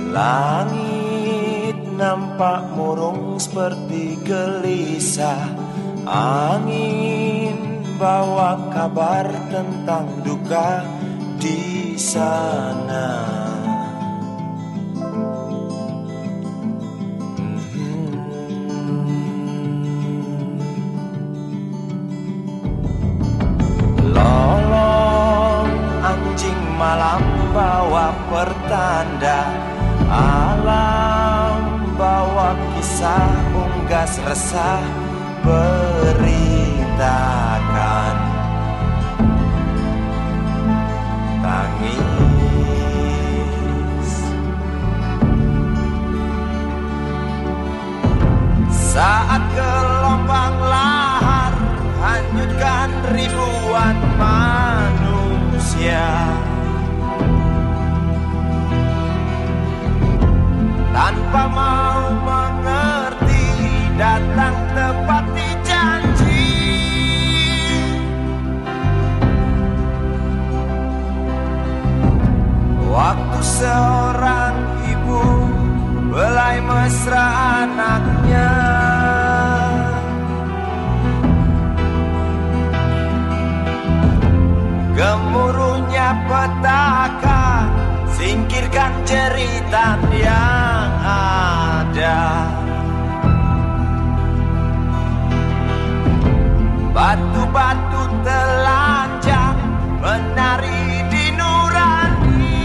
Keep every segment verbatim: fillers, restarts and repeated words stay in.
Langit nampak murung seperti gelisah. Angin bawa kabar tentang duka di sana. Lolong anjing malam bawa pertanda. Alam bawa kisah unggas resah beritakan tangis saat gelombang lahar hanyutkan ribuan manusia. Tanpa mau mengerti datang tepati janji. Waktu seorang ibu belai mesra anaknya. Gemuruhnya petaka, singkirkan jeritan yang ada. Batu-batu telanjang menari di nurani.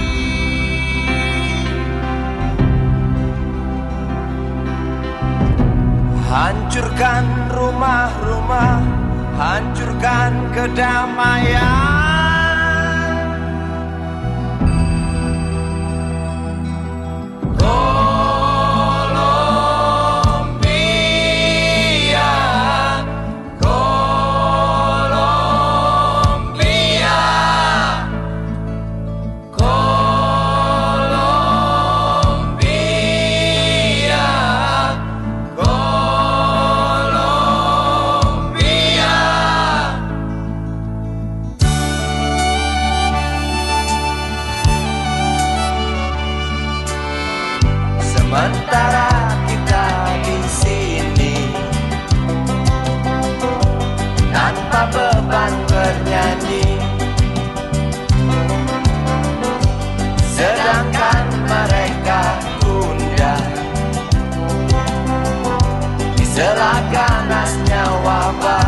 Hancurkan rumah-rumah, hancurkan kedamaian. Sementara kita di sini tanpa beban bernyanyi, sedangkan mereka gundah di sela ganasnya wabah.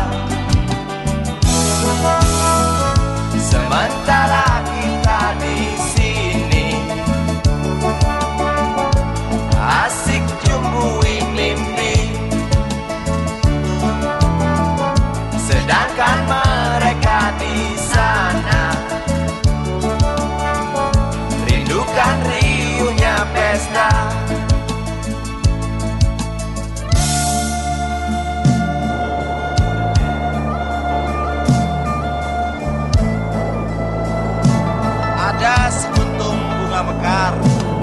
Sementara kita di sini asik jumbui mimpi, sedangkan mereka di sana rindukan riuhnya pesta. Ada sekuntum bunga mekar